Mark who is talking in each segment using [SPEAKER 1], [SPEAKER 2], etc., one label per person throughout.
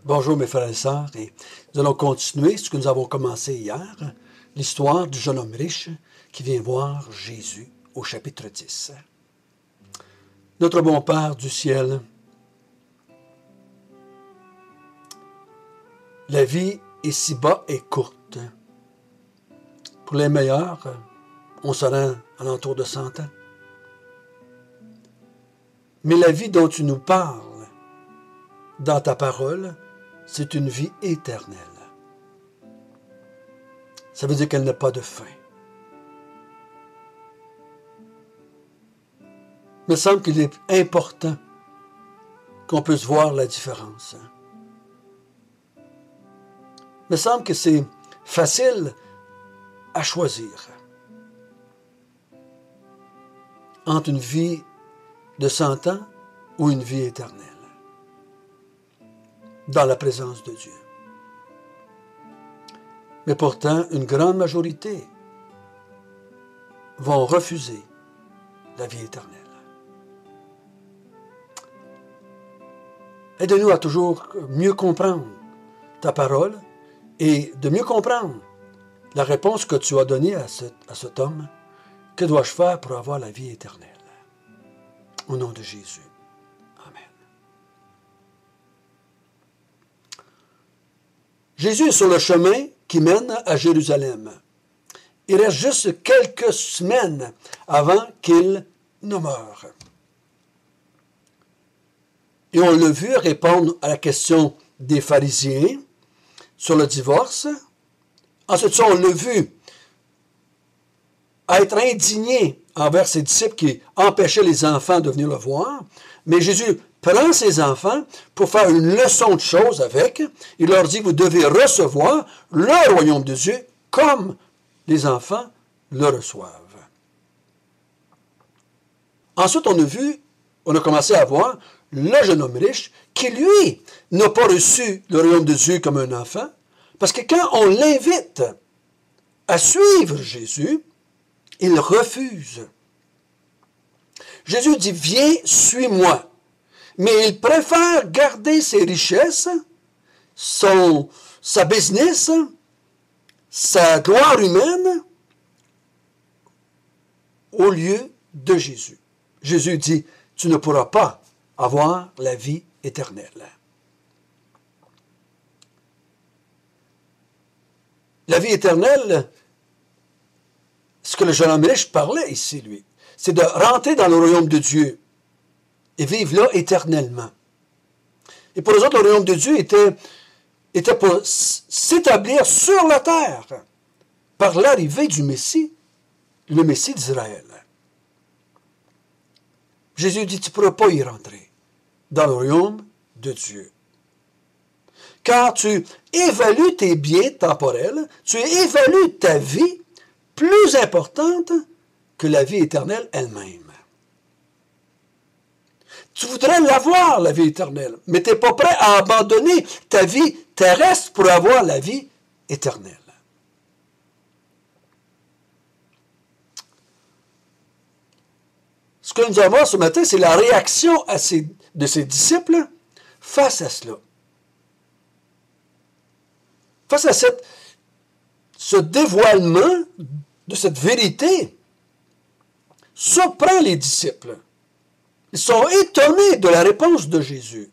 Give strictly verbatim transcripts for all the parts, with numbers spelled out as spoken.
[SPEAKER 1] Bonjour mes frères et sœurs, et nous allons continuer ce que nous avons commencé hier, l'histoire du jeune homme riche qui vient voir Jésus au chapitre dix. Notre bon Père du ciel, la vie ici-bas est courte. Pour les meilleurs, on se rend à l'entour de cent ans. Mais la vie dont tu nous parles dans ta parole, c'est une vie éternelle. Ça veut dire qu'elle n'a pas de fin. Il me semble qu'il est important qu'on puisse voir la différence. Il me semble que c'est facile à choisir entre une vie de cent ans ou une vie éternelle dans la présence de Dieu. Mais pourtant, une grande majorité vont refuser la vie éternelle. Aide-nous à toujours mieux comprendre ta parole et de mieux comprendre la réponse que tu as donnée à, ce, à cet homme. Que dois-je faire pour avoir la vie éternelle? Au nom de Jésus. Amen. Jésus est sur le chemin qui mène à Jérusalem. Il reste juste quelques semaines avant qu'il ne meure. Et on l'a vu répondre à la question des pharisiens sur le divorce. Ensuite, ça, on l'a vu être indigné envers ses disciples qui empêchaient les enfants de venir le voir. Mais Jésus prend ses enfants pour faire une leçon de choses avec. Il leur dit, vous devez recevoir le royaume de Dieu comme les enfants le reçoivent. Ensuite, on a vu, on a commencé à voir le jeune homme riche qui, lui, n'a pas reçu le royaume de Dieu comme un enfant. Parce que quand on l'invite à suivre Jésus, il refuse. Jésus dit, viens, suis-moi. Mais il préfère garder ses richesses, son, sa business, sa gloire humaine, au lieu de Jésus. Jésus dit, tu ne pourras pas avoir la vie éternelle. La vie éternelle, ce que le jeune homme riche parlait ici, lui, c'est de rentrer dans le royaume de Dieu et vivre là éternellement. Et pour les autres, le royaume de Dieu était, était pour s'établir sur la terre par l'arrivée du Messie, le Messie d'Israël. Jésus dit, tu ne pourras pas y rentrer dans le royaume de Dieu. Car tu évalues tes biens temporels, tu évalues ta vie plus importante que la vie éternelle elle-même. Tu voudrais l'avoir, la vie éternelle, mais tu n'es pas prêt à abandonner ta vie terrestre pour avoir la vie éternelle. Ce que nous allons voir ce matin, c'est la réaction à ces, de ses disciples face à cela. Face à cette, ce dévoilement de cette vérité, surprend les disciples. Ils sont étonnés de la réponse de Jésus.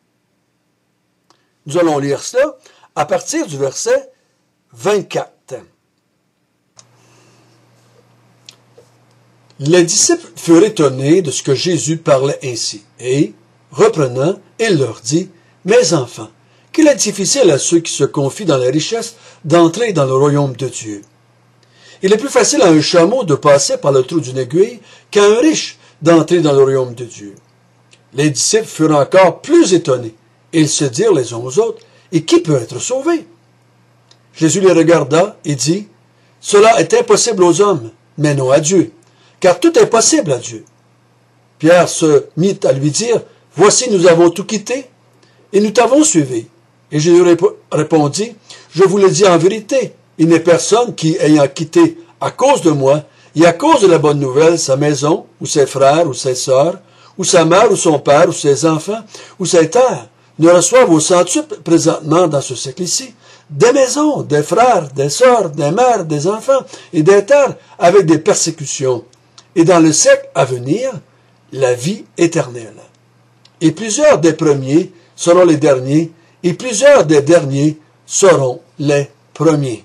[SPEAKER 1] Nous allons lire cela à partir du verset vingt-quatre. Les disciples furent étonnés de ce que Jésus parlait ainsi, et, reprenant, il leur dit, « Mes enfants, qu'il est difficile à ceux qui se confient dans la richesse d'entrer dans le royaume de Dieu. Il est plus facile à un chameau de passer par le trou d'une aiguille qu'à un riche d'entrer dans le royaume de Dieu. » Les disciples furent encore plus étonnés, et ils se dirent les uns aux autres, « Et qui peut être sauvé? » Jésus les regarda et dit, « Cela est impossible aux hommes, mais non à Dieu, car tout est possible à Dieu. » Pierre se mit à lui dire, « Voici, nous avons tout quitté, et nous t'avons suivi. » Et Jésus répondit, « Je vous le dis en vérité, il n'est personne qui, ayant quitté à cause de moi, et à cause de la bonne nouvelle, sa maison, ou ses frères, ou ses sœurs, ou sa mère, ou son père, ou ses enfants, ou ses terres, ne reçoivent au centuple présentement dans ce siècle-ci des maisons, des frères, des sœurs, des mères, des enfants et des terres avec des persécutions, et dans le siècle à venir, la vie éternelle. Et plusieurs des premiers seront les derniers, et plusieurs des derniers seront les premiers.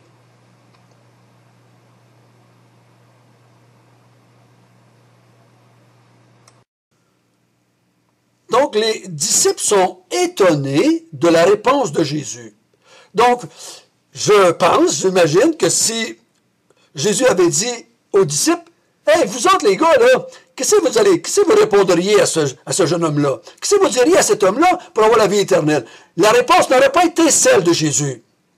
[SPEAKER 1] Donc, les disciples sont étonnés de la réponse de Jésus. Donc, je pense, j'imagine que si Jésus avait dit aux disciples, « Hey, vous autres les gars, là, qu'est-ce que vous allez, qu'est-ce que vous répondriez à ce, à ce jeune homme-là? Qu'est-ce que vous diriez à cet homme-là pour avoir la vie éternelle? » La réponse n'aurait pas été celle de Jésus.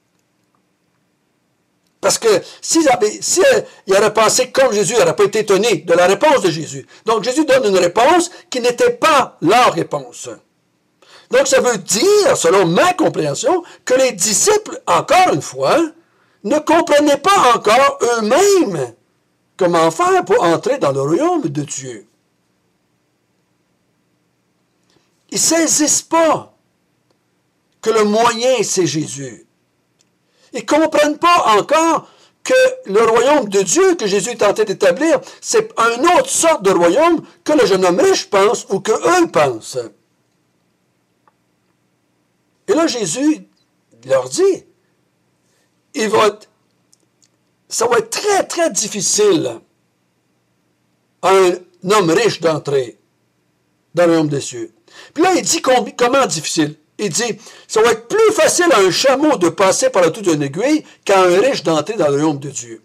[SPEAKER 1] Parce que s'il avait, si il aurait pensé comme Jésus, il n'aurait pas été étonné de la réponse de Jésus. Donc Jésus donne une réponse qui n'était pas leur réponse. Donc ça veut dire, selon ma compréhension, que les disciples, encore une fois, ne comprenaient pas encore eux-mêmes comment faire pour entrer dans le royaume de Dieu. Ils ne saisissent pas que le moyen, c'est Jésus. Ils ne comprennent pas encore que le royaume de Dieu que Jésus est tenté d'établir, c'est une autre sorte de royaume que le jeune homme riche pense ou que eux pensent. Et là, Jésus leur dit, il va être, ça va être très, très difficile à un homme riche d'entrer dans le royaume des cieux. Puis là, il dit combien, comment difficile? Il dit, ça va être plus facile à un chameau de passer par le trou d'une aiguille qu'à un riche d'entrer dans le royaume de Dieu.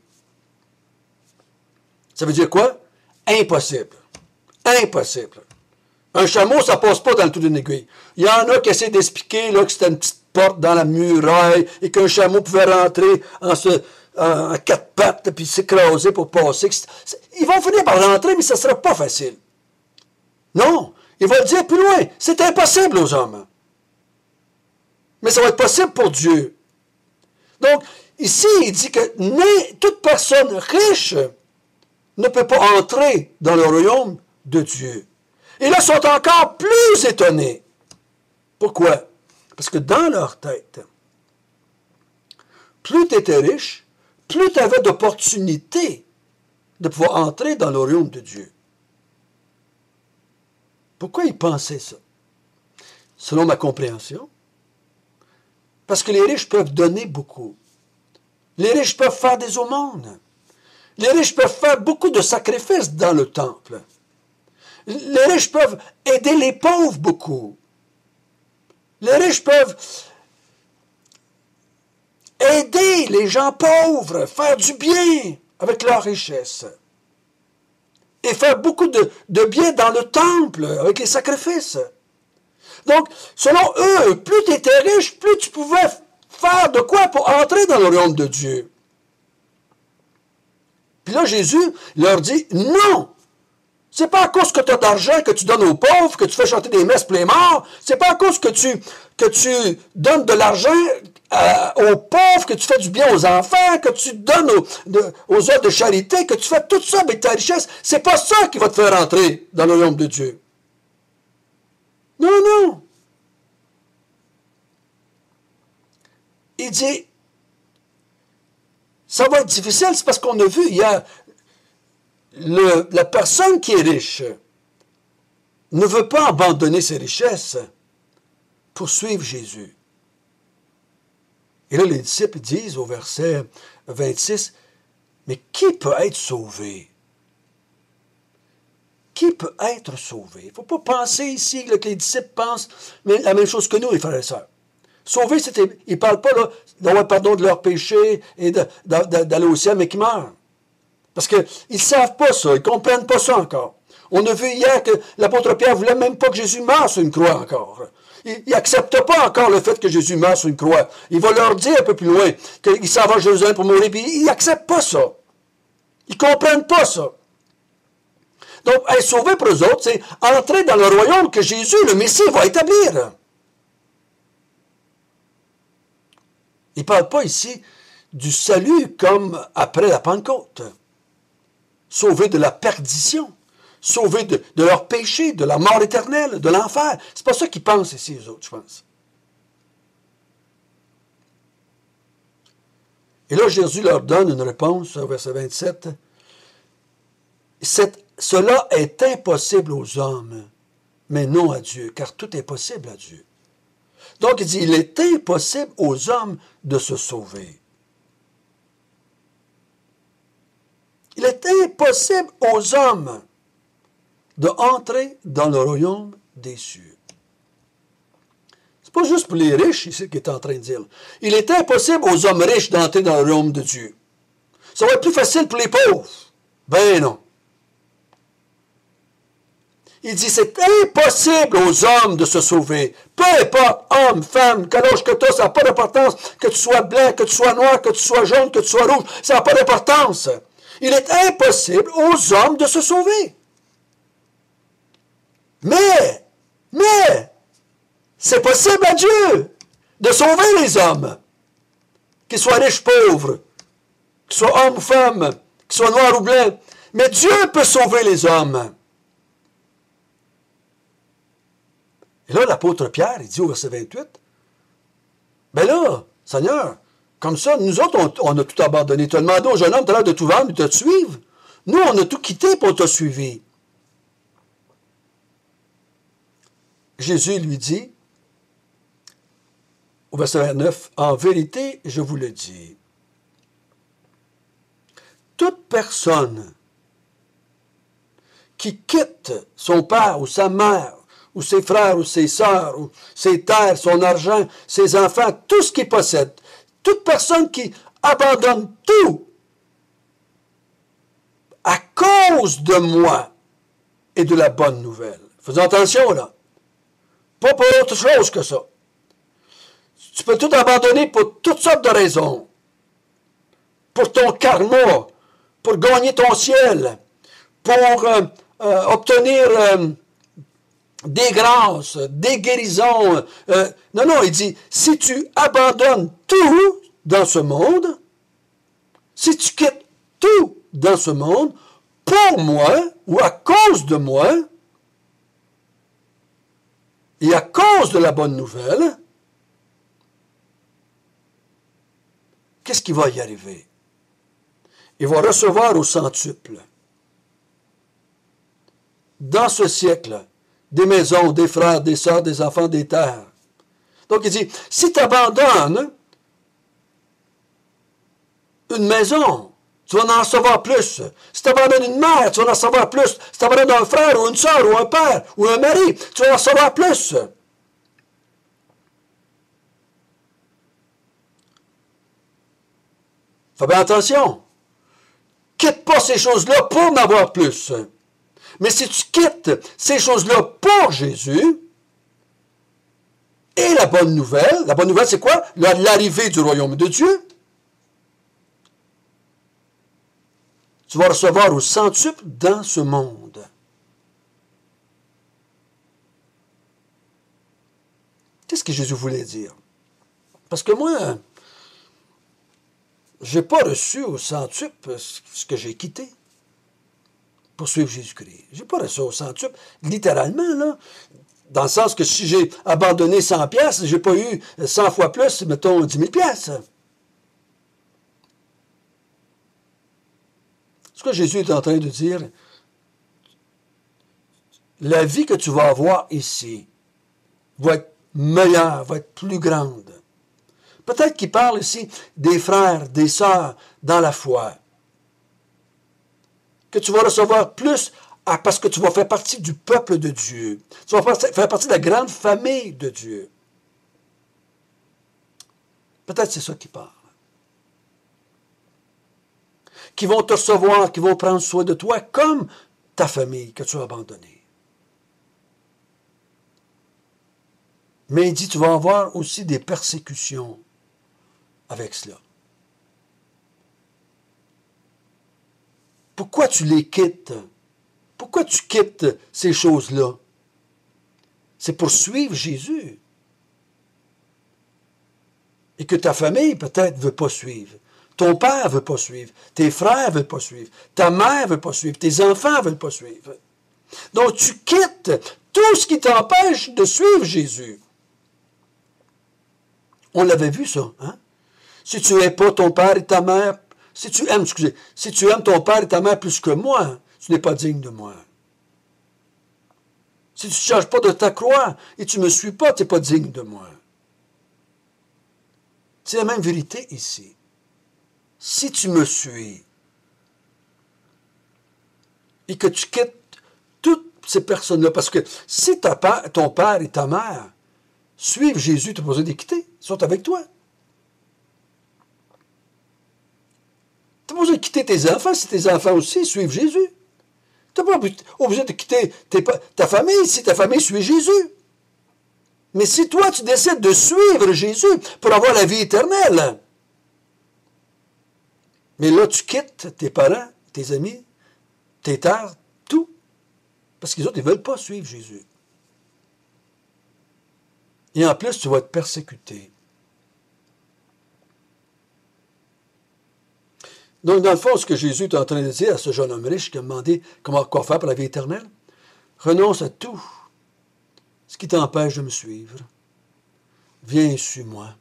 [SPEAKER 1] Ça veut dire quoi? Impossible. Impossible. Un chameau, ça ne passe pas dans le trou d'une aiguille. Il y en a qui essaient d'expliquer là, que c'était une petite porte dans la muraille et qu'un chameau pouvait rentrer en, se, en, en quatre pattes puis s'écraser pour passer. Ils vont finir par rentrer, mais ça ne sera pas facile. Non, il va le dire plus loin. C'est impossible aux hommes. Mais ça va être possible pour Dieu. Donc, ici, il dit que toute personne riche ne peut pas entrer dans le royaume de Dieu. Et là, ils sont encore plus étonnés. Pourquoi? Parce que dans leur tête, plus tu étais riche, plus tu avais d'opportunités de pouvoir entrer dans le royaume de Dieu. Pourquoi ils pensaient ça? Selon ma compréhension, parce que les riches peuvent donner beaucoup. Les riches peuvent faire des aumônes. Les riches peuvent faire beaucoup de sacrifices dans le temple. Les riches peuvent aider les pauvres beaucoup. Les riches peuvent aider les gens pauvres, faire du bien avec leur richesse. Et faire beaucoup de, de bien dans le temple avec les sacrifices. Donc, selon eux, plus tu étais riche, plus tu pouvais faire de quoi pour entrer dans le royaume de Dieu. Puis là, Jésus leur dit, non! C'est pas à cause que tu as d'argent que tu donnes aux pauvres, que tu fais chanter des messes plein morts. C'est pas à cause que tu, que tu donnes de l'argent euh, aux pauvres, que tu fais du bien aux enfants, que tu donnes aux, de, aux œuvres de charité, que tu fais tout ça avec ta richesse. C'est pas ça qui va te faire entrer dans le royaume de Dieu. Non, non. Il dit, ça va être difficile, c'est parce qu'on a vu, il y a le, la personne qui est riche ne veut pas abandonner ses richesses pour suivre Jésus. Et là, les disciples disent au verset vingt-six, mais qui peut être sauvé? Qui peut être sauvé? Il ne faut pas penser ici que les disciples pensent la même chose que nous, les frères et sœurs. Sauvé, c'était, ils ne parlent pas d'avoir pardon de leurs péchés et d'aller au ciel, mais qu'ils meurent. Parce qu'ils ne savent pas ça, ils ne comprennent pas ça encore. On a vu hier que l'apôtre Pierre ne voulait même pas que Jésus meure sur une croix encore. Il n'accepte pas encore le fait que Jésus meure sur une croix. Il va leur dire un peu plus loin qu'il s'en va à Jérusalem pour mourir, puis ils n'acceptent pas ça. Ils ne comprennent pas ça. Donc, être sauvé pour eux autres, c'est entrer dans le royaume que Jésus, le Messie, va établir. Il ne parle pas ici du salut comme après la Pentecôte. Sauvé de la perdition, sauvé de, de leur péché, de la mort éternelle, de l'enfer. C'est pas ça qu'ils pensent ici, eux autres, je pense. Et là, Jésus leur donne une réponse au verset vingt-sept. Cette, cela est impossible aux hommes, mais non à Dieu, car tout est possible à Dieu. Donc, il dit, il est impossible aux hommes de se sauver. Il est impossible aux hommes de entrer dans le royaume des cieux. C'est pas juste pour les riches, ici, qu'il est en train de dire. Il est impossible aux hommes riches d'entrer dans le royaume de Dieu. Ça va être plus facile pour les pauvres. Ben non. Il dit, c'est impossible aux hommes de se sauver. Peu importe, homme, femme, quel âge que tu as, ça n'a pas d'importance. Que tu sois blanc, que tu sois noir, que tu sois jaune, que tu sois rouge, ça n'a pas d'importance. Il est impossible aux hommes de se sauver. Mais, mais, c'est possible à Dieu de sauver les hommes. Qu'ils soient riches, pauvres, qu'ils soient hommes ou femmes, qu'ils soient noirs ou blancs. Mais Dieu peut sauver les hommes. Et là, l'apôtre Pierre, il dit au verset vingt-huit, ben là, Seigneur, comme ça, nous autres, on, on a tout abandonné. Tu as demandé au jeune homme tout à l'heure de tout vendre et de te suivre. Nous, on a tout quitté pour te suivre. Jésus lui dit, au verset vingt-neuf, en vérité, je vous le dis, toute personne qui quitte son père ou sa mère, ou ses frères, ou ses sœurs, ou ses terres, son argent, ses enfants, tout ce qu'il possède. Toute personne qui abandonne tout à cause de moi et de la bonne nouvelle. Faisons attention, là. Pas pour autre chose que ça. Tu peux tout abandonner pour toutes sortes de raisons. Pour ton karma, pour gagner ton ciel, pour euh, euh, obtenir... Euh, des grâces, des guérisons. Euh, non, non, il dit, si tu abandonnes tout dans ce monde, si tu quittes tout dans ce monde, pour moi, ou à cause de moi, et à cause de la bonne nouvelle, qu'est-ce qui va y arriver? Il va recevoir au centuple. Dans ce siècle, des maisons, des frères, des sœurs, des enfants, des terres. Donc il dit, si tu abandonnes une maison, tu vas en recevoir plus. Si tu abandonnes une mère, tu vas en recevoir plus. Si tu abandonnes un frère ou une sœur ou un père ou un mari, tu vas en recevoir plus. Fais bien attention. Quitte pas ces choses-là pour en avoir plus. Mais si tu quittes ces choses-là pour Jésus, et la bonne nouvelle, la bonne nouvelle c'est quoi? L'arrivée du royaume de Dieu, tu vas recevoir au centuple dans ce monde. Qu'est-ce que Jésus voulait dire? Parce que moi, je n'ai pas reçu au centuple ce que j'ai quitté pour suivre Jésus-Christ. Je n'ai pas reçu au centuple, littéralement, là. Dans le sens que si j'ai abandonné cent piastres, je n'ai pas eu cent fois plus, mettons, dix mille piastres. Ce que Jésus est en train de dire, la vie que tu vas avoir ici va être meilleure, va être plus grande. Peut-être qu'il parle ici des frères, des sœurs dans la foi. Que tu vas recevoir plus parce que tu vas faire partie du peuple de Dieu. Tu vas faire partie de la grande famille de Dieu. Peut-être c'est ça qui parle. Qui vont te recevoir, qui vont prendre soin de toi comme ta famille que tu as abandonnée. Mais il dit, tu vas avoir aussi des persécutions avec cela. Pourquoi tu les quittes? Pourquoi tu quittes ces choses-là? C'est pour suivre Jésus. Et que ta famille, peut-être, ne veut pas suivre. Ton père ne veut pas suivre. Tes frères ne veulent pas suivre. Ta mère ne veut pas suivre. Tes enfants ne veulent pas suivre. Donc, tu quittes tout ce qui t'empêche de suivre Jésus. On l'avait vu, ça. Hein? Si tu n'aimes pas ton père et ta mère, si tu aimes, excusez, si tu aimes ton père et ta mère plus que moi, tu n'es pas digne de moi. Si tu ne changes pas de ta croix et tu ne me suis pas, tu n'es pas digne de moi. C'est la même vérité ici. Si tu me suis et que tu quittes toutes ces personnes-là, parce que si ta père, ton père et ta mère suivent Jésus, tu n'as pas besoin de les quitter, ils sont avec toi. Tu n'as pas besoin de quitter tes enfants si tes enfants aussi suivent Jésus. Tu n'es pas obligé de quitter tes, ta famille si ta famille suit Jésus. Mais si toi, tu décides de suivre Jésus pour avoir la vie éternelle, mais là, tu quittes tes parents, tes amis, tes terres, tout, parce qu'ils autres, ils ne veulent pas suivre Jésus. Et en plus, tu vas être persécuté. Donc, dans le fond, ce que Jésus est en train de dire à ce jeune homme riche qui a demandé comment, quoi faire pour la vie éternelle, renonce à tout ce qui t'empêche de me suivre. Viens et suis-moi.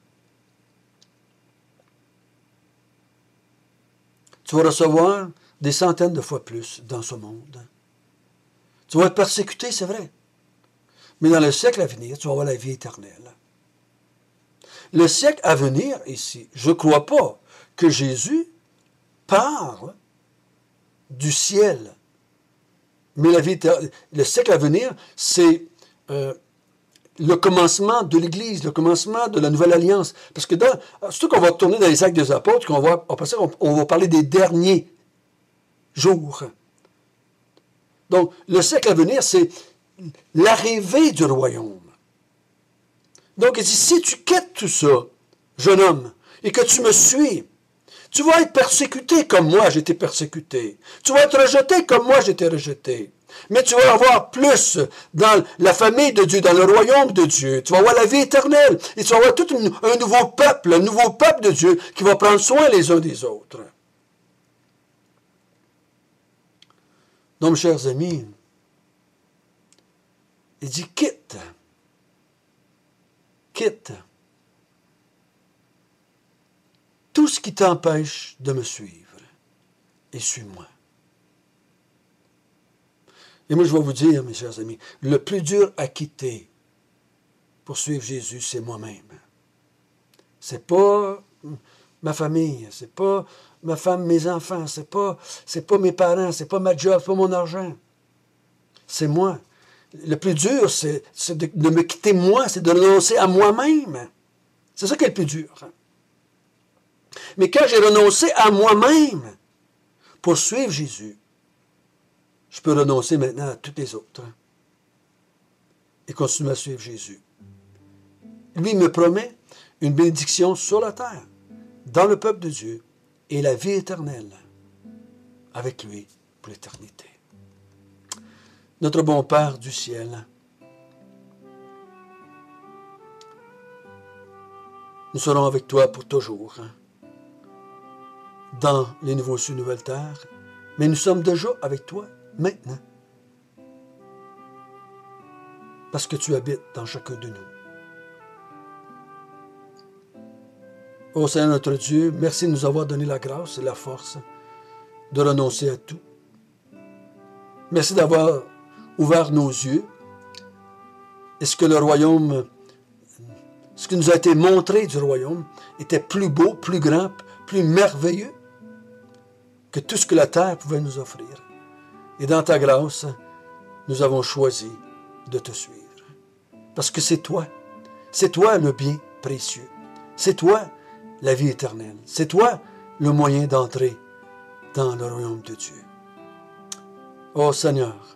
[SPEAKER 1] Tu vas recevoir des centaines de fois plus dans ce monde. Tu vas être persécuté, c'est vrai. Mais dans le siècle à venir, tu vas avoir la vie éternelle. Le siècle à venir, ici, je ne crois pas que Jésus parle du ciel. Mais la vie éternelle, le siècle à venir, c'est euh, le commencement de l'Église, le commencement de la Nouvelle Alliance. Parce que dans, surtout qu'on va tourner dans les Actes des Apôtres, qu'on va, on, on va parler des derniers jours. Donc, le siècle à venir, c'est l'arrivée du royaume. Donc, il dit, si tu quittes tout ça, jeune homme, et que tu me suis, tu vas être persécuté comme moi j'ai été persécuté. Tu vas être rejeté comme moi j'ai été rejeté. Mais tu vas avoir plus dans la famille de Dieu, dans le royaume de Dieu. Tu vas avoir la vie éternelle. Et tu vas avoir tout un nouveau peuple, un nouveau peuple de Dieu qui va prendre soin les uns des autres. Donc, mes chers amis, il dit quitte. Quitte tout ce qui t'empêche de me suivre et suis-moi. Et moi, je vais vous dire, mes chers amis, le plus dur à quitter pour suivre Jésus, c'est moi-même. C'est pas ma famille, c'est pas ma femme, mes enfants, c'est pas, c'est pas mes parents, c'est pas ma job, c'est pas mon argent. C'est moi. Le plus dur, c'est, c'est de, de me quitter moi, c'est de renoncer à moi-même. C'est ça qui est le plus dur. Mais quand j'ai renoncé à moi-même pour suivre Jésus, je peux renoncer maintenant à tous les autres et continuer à suivre Jésus. Lui me promet une bénédiction sur la terre, dans le peuple de Dieu, et la vie éternelle avec lui pour l'éternité. Notre bon Père du ciel, nous serons avec toi pour toujours, hein, dans les nouveaux cieux, nouvelles terres, mais nous sommes déjà avec toi maintenant, parce que tu habites dans chacun de nous. Ô Seigneur notre Dieu, merci de nous avoir donné la grâce et la force de renoncer à tout. Merci d'avoir ouvert nos yeux. Et ce que le royaume, ce qui nous a été montré du royaume, était plus beau, plus grand, plus merveilleux que tout ce que la terre pouvait nous offrir. Et dans ta grâce, nous avons choisi de te suivre. Parce que c'est toi, c'est toi le bien précieux. C'est toi la vie éternelle. C'est toi le moyen d'entrer dans le royaume de Dieu. Ô Seigneur,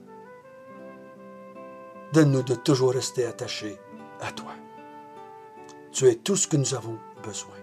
[SPEAKER 1] donne-nous de toujours rester attachés à toi. Tu es tout ce que nous avons besoin.